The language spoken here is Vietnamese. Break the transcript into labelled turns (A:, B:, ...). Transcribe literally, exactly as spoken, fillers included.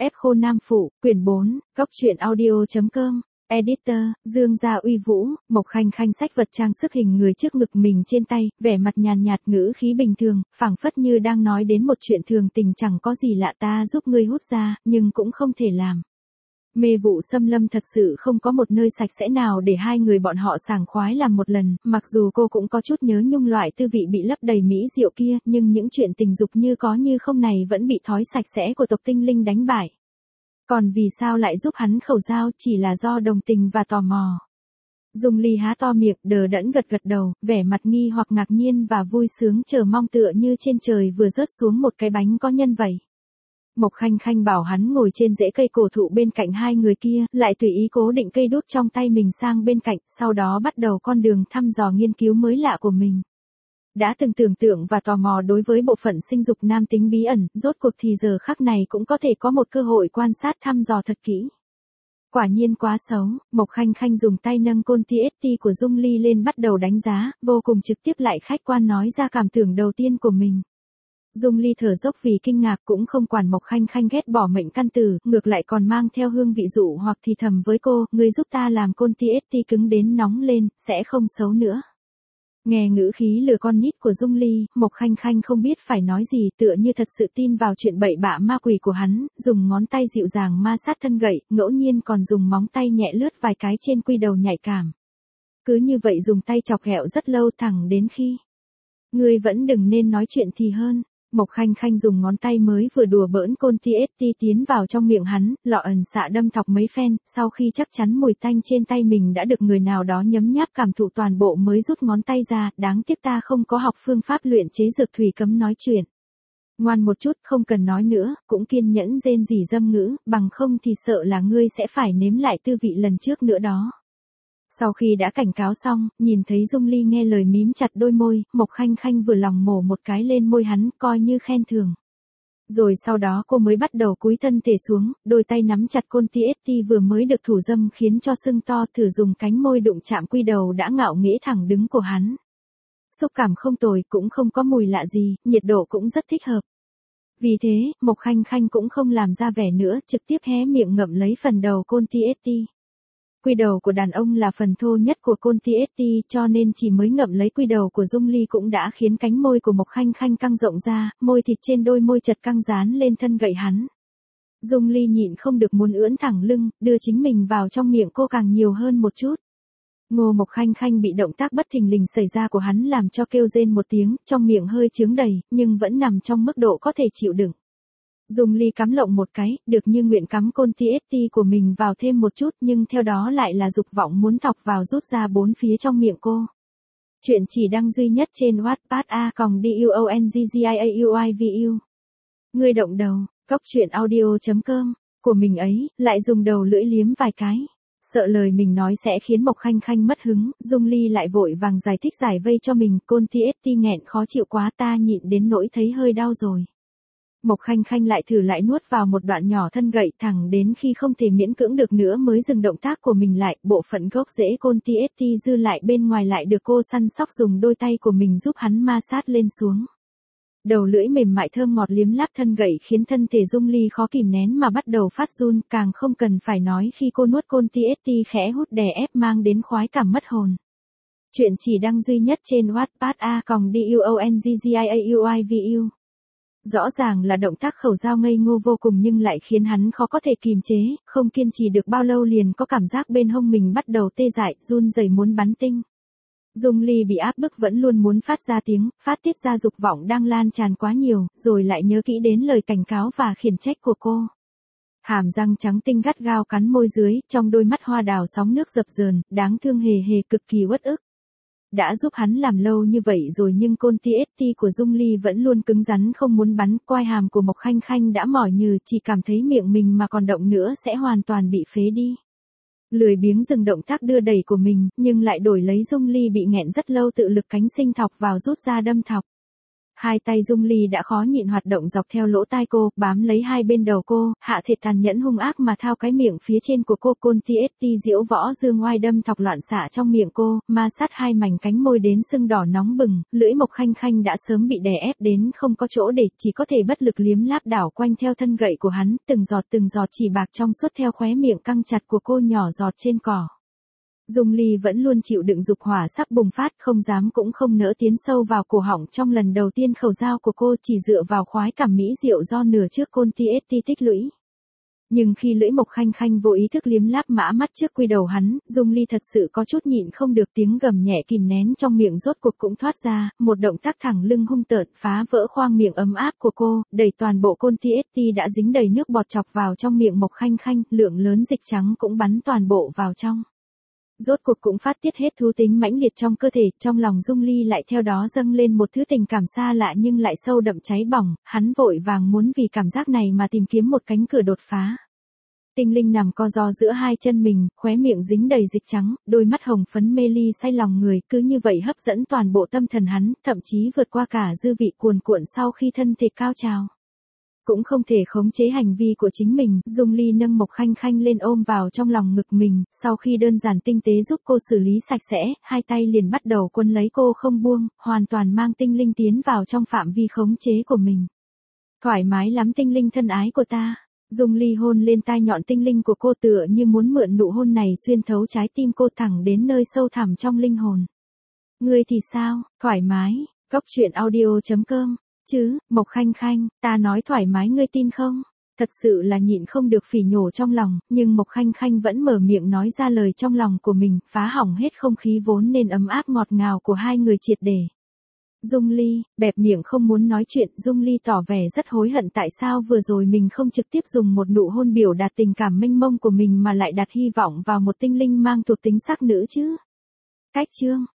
A: Ép khô nam phụ, quyển bốn, góc truyện audio.com. Editor, Dương Gia Uy Vũ, Mộc Khanh Khanh xách vật trang sức hình người trước ngực mình trên tay, vẻ mặt nhàn nhạt, ngữ khí bình thường, phảng phất như đang nói đến một chuyện thường tình, chẳng có gì lạ, ta giúp ngươi hút ra, nhưng cũng không thể làm. Mê vụ xâm lâm thật sự không có một nơi sạch sẽ nào để hai người bọn họ sảng khoái làm một lần, mặc dù cô cũng có chút nhớ nhung loại tư vị bị lấp đầy mỹ diệu kia, nhưng những chuyện tình dục như có như không này vẫn bị thói sạch sẽ của tộc tinh linh đánh bại. Còn vì sao lại giúp hắn khẩu giao, chỉ là do đồng tình và tò mò. Dung Ly há to miệng, đờ đẫn gật gật đầu, vẻ mặt nghi hoặc ngạc nhiên và vui sướng chờ mong tựa như trên trời vừa rớt xuống một cái bánh có nhân vậy. Mộc Khanh Khanh bảo hắn ngồi trên rễ cây cổ thụ bên cạnh hai người kia, lại tùy ý cố định cây đuốc trong tay mình sang bên cạnh, sau đó bắt đầu con đường thăm dò nghiên cứu mới lạ của mình. Đã từng tưởng tượng và tò mò đối với bộ phận sinh dục nam tính bí ẩn, rốt cuộc thì giờ khắc này cũng có thể có một cơ hội quan sát thăm dò thật kỹ. Quả nhiên quá xấu, Mộc Khanh Khanh dùng tay nâng côn tê ét tê của Dung Ly lên bắt đầu đánh giá, vô cùng trực tiếp lại khách quan nói ra cảm tưởng đầu tiên của mình. Dung Ly thở dốc vì kinh ngạc, cũng không quản Mộc Khanh Khanh ghét bỏ mệnh căn tử, ngược lại còn mang theo hương vị dụ hoặc thì thầm với cô, ngươi giúp ta làm côn tê ét tê cứng đến nóng lên, sẽ không xấu nữa. Nghe ngữ khí lừa con nít của Dung Ly, Mộc Khanh Khanh không biết phải nói gì, tựa như thật sự tin vào chuyện bậy bạ ma quỷ của hắn, dùng ngón tay dịu dàng ma sát thân gậy, ngẫu nhiên còn dùng móng tay nhẹ lướt vài cái trên quy đầu nhạy cảm. Cứ như vậy dùng tay chọc ghẹo rất lâu, thẳng đến khi ngươi vẫn đừng nên nói chuyện thì hơn. Mộc Khanh Khanh dùng ngón tay mới vừa đùa bỡn côn tê ét tê tiến vào trong miệng hắn, lọ ẩn xạ đâm thọc mấy phen, sau khi chắc chắn mùi tanh trên tay mình đã được người nào đó nhấm nháp cảm thụ toàn bộ mới rút ngón tay ra, đáng tiếc ta không có học phương pháp luyện chế dược thủy cấm nói chuyện. Ngoan một chút, không cần nói nữa, cũng kiên nhẫn rên rỉ dâm ngữ, bằng không thì sợ là ngươi sẽ phải nếm lại tư vị lần trước nữa đó. Sau khi đã cảnh cáo xong, nhìn thấy Dung Ly nghe lời mím chặt đôi môi, Mộc Khanh Khanh vừa lòng mổ một cái lên môi hắn, coi như khen thưởng. Rồi sau đó cô mới bắt đầu cúi thân thể xuống, đôi tay nắm chặt côn tê ét tê vừa mới được thủ dâm khiến cho sưng to, thử dùng cánh môi đụng chạm quy đầu đã ngạo nghễ thẳng đứng của hắn. Xúc cảm không tồi, cũng không có mùi lạ gì, nhiệt độ cũng rất thích hợp. Vì thế, Mộc Khanh Khanh cũng không làm ra vẻ nữa, trực tiếp hé miệng ngậm lấy phần đầu côn tê ét tê. Quy đầu của đàn ông là phần thô nhất của côn tê ét tê, cho nên chỉ mới ngậm lấy quy đầu của Dung Ly cũng đã khiến cánh môi của Mộc Khanh Khanh căng rộng ra, môi thịt trên đôi môi chật căng dán lên thân gậy hắn. Dung Ly nhịn không được muốn ưỡn thẳng lưng, đưa chính mình vào trong miệng cô càng nhiều hơn một chút. Ngô Mộc Khanh Khanh bị động tác bất thình lình xảy ra của hắn làm cho kêu rên một tiếng, trong miệng hơi trướng đầy, nhưng vẫn nằm trong mức độ có thể chịu đựng. Dung Ly cắm lộng một cái, được như nguyện cắm côn tê ét tê của mình vào thêm một chút, nhưng theo đó lại là dục vọng muốn thọc vào rút ra bốn phía trong miệng cô. Chuyện chỉ đăng duy nhất trên Wattpad a còng duongjiauivu. Người động đầu, góc truyện audio.com, của mình ấy, lại dùng đầu lưỡi liếm vài cái. Sợ lời mình nói sẽ khiến Mộc Khanh Khanh mất hứng, Dung Ly lại vội vàng giải thích giải vây cho mình, côn tê ét tê nghẹn khó chịu quá, ta nhịn đến nỗi thấy hơi đau rồi. Mộc Khanh Khanh lại thử lại nuốt vào một đoạn nhỏ thân gậy, thẳng đến khi không thể miễn cưỡng được nữa mới dừng động tác của mình lại, bộ phận gốc rễ côn tê ét tê dư lại bên ngoài lại được cô săn sóc dùng đôi tay của mình giúp hắn ma sát lên xuống. Đầu lưỡi mềm mại thơm ngọt liếm láp thân gậy khiến thân thể Dung Ly khó kìm nén mà bắt đầu phát run, càng không cần phải nói khi cô nuốt côn tê ét tê khẽ hút đè ép mang đến khoái cảm mất hồn. Chuyện chỉ đăng duy nhất trên Wattpad a còng duongjiauivu. Rõ ràng là động tác khẩu giao ngây ngô vô cùng nhưng lại khiến hắn khó có thể kìm chế, không kiên trì được bao lâu liền có cảm giác bên hông mình bắt đầu tê dại, run rẩy muốn bắn tinh. Dung Ly bị áp bức vẫn luôn muốn phát ra tiếng, phát tiết ra dục vọng đang lan tràn quá nhiều, rồi lại nhớ kỹ đến lời cảnh cáo và khiển trách của cô. Hàm răng trắng tinh gắt gao cắn môi dưới, trong đôi mắt hoa đào sóng nước dập dờn, đáng thương hề hề cực kỳ uất ức. Đã giúp hắn làm lâu như vậy rồi nhưng côn tê ét tê của Dung Ly vẫn luôn cứng rắn không muốn bắn, quai hàm của Mộc Khanh Khanh đã mỏi nhừ, chỉ cảm thấy miệng mình mà còn động nữa sẽ hoàn toàn bị phế đi. Lười biếng dừng động tác đưa đẩy của mình, nhưng lại đổi lấy Dung Ly bị nghẹn rất lâu tự lực cánh sinh thọc vào rút ra đâm thọc. Hai tay Dung Ly đã khó nhịn hoạt động dọc theo lỗ tai cô, bám lấy hai bên đầu cô, hạ thể tàn nhẫn hung ác mà thao cái miệng phía trên của cô. Côn ti ét tê diễu võ dương oai đâm thọc loạn xạ trong miệng cô, ma sát hai mảnh cánh môi đến sưng đỏ nóng bừng, lưỡi Mộc Khanh Khanh đã sớm bị đè ép đến không có chỗ để, chỉ có thể bất lực liếm láp đảo quanh theo thân gậy của hắn, từng giọt từng giọt chỉ bạc trong suốt theo khóe miệng căng chặt của cô nhỏ giọt trên cỏ. Dung Ly vẫn luôn chịu đựng dục hỏa sắp bùng phát, không dám cũng không nỡ tiến sâu vào cổ họng trong lần đầu tiên khẩu giao của cô, chỉ dựa vào khoái cảm mỹ diệu do nửa trước Côn ti ét tê tích lũy. Nhưng khi lưỡi Mộc Khanh Khanh vô ý thức liếm láp mã mắt trước quy đầu hắn, Dung Ly thật sự có chút nhịn không được, tiếng gầm nhẹ kìm nén trong miệng rốt cuộc cũng thoát ra, một động tác thẳng lưng hung tợn phá vỡ khoang miệng ấm áp của cô, đẩy toàn bộ Côn ti ét tê đã dính đầy nước bọt chọc vào trong miệng Mộc Khanh Khanh, lượng lớn dịch trắng cũng bắn toàn bộ vào trong. Rốt cuộc cũng phát tiết hết thú tính mãnh liệt trong cơ thể, trong lòng Dung Ly lại theo đó dâng lên một thứ tình cảm xa lạ nhưng lại sâu đậm cháy bỏng, hắn vội vàng muốn vì cảm giác này mà tìm kiếm một cánh cửa đột phá. Tinh Linh nằm co ro giữa hai chân mình, khóe miệng dính đầy dịch trắng, đôi mắt hồng phấn mê ly say lòng người, cứ như vậy hấp dẫn toàn bộ tâm thần hắn, thậm chí vượt qua cả dư vị cuồn cuộn sau khi thân thể cao trào. Cũng không thể khống chế hành vi của chính mình, Dung Ly nâng Mộc Khanh Khanh lên ôm vào trong lòng ngực mình, sau khi đơn giản tinh tế giúp cô xử lý sạch sẽ, hai tay liền bắt đầu quấn lấy cô không buông, hoàn toàn mang Tinh Linh tiến vào trong phạm vi khống chế của mình. Thoải mái lắm Tinh Linh thân ái của ta. Dung Ly hôn lên tai nhọn Tinh Linh của cô, tựa như muốn mượn nụ hôn này xuyên thấu trái tim cô thẳng đến nơi sâu thẳm trong linh hồn. Ngươi thì sao, thoải mái, Góc truyện audio chấm com. Chứ, Mộc Khanh Khanh, ta nói thoải mái ngươi tin không? Thật sự là nhịn không được phỉ nhổ trong lòng, nhưng Mộc Khanh Khanh vẫn mở miệng nói ra lời trong lòng của mình, phá hỏng hết không khí vốn nên ấm áp ngọt ngào của hai người triệt để. Dung Ly, bẹp miệng không muốn nói chuyện, Dung Ly tỏ vẻ rất hối hận tại sao vừa rồi mình không trực tiếp dùng một nụ hôn biểu đạt tình cảm mênh mông của mình mà lại đặt hy vọng vào một tinh linh mang thuộc tính sắc nữ chứ. Cách chương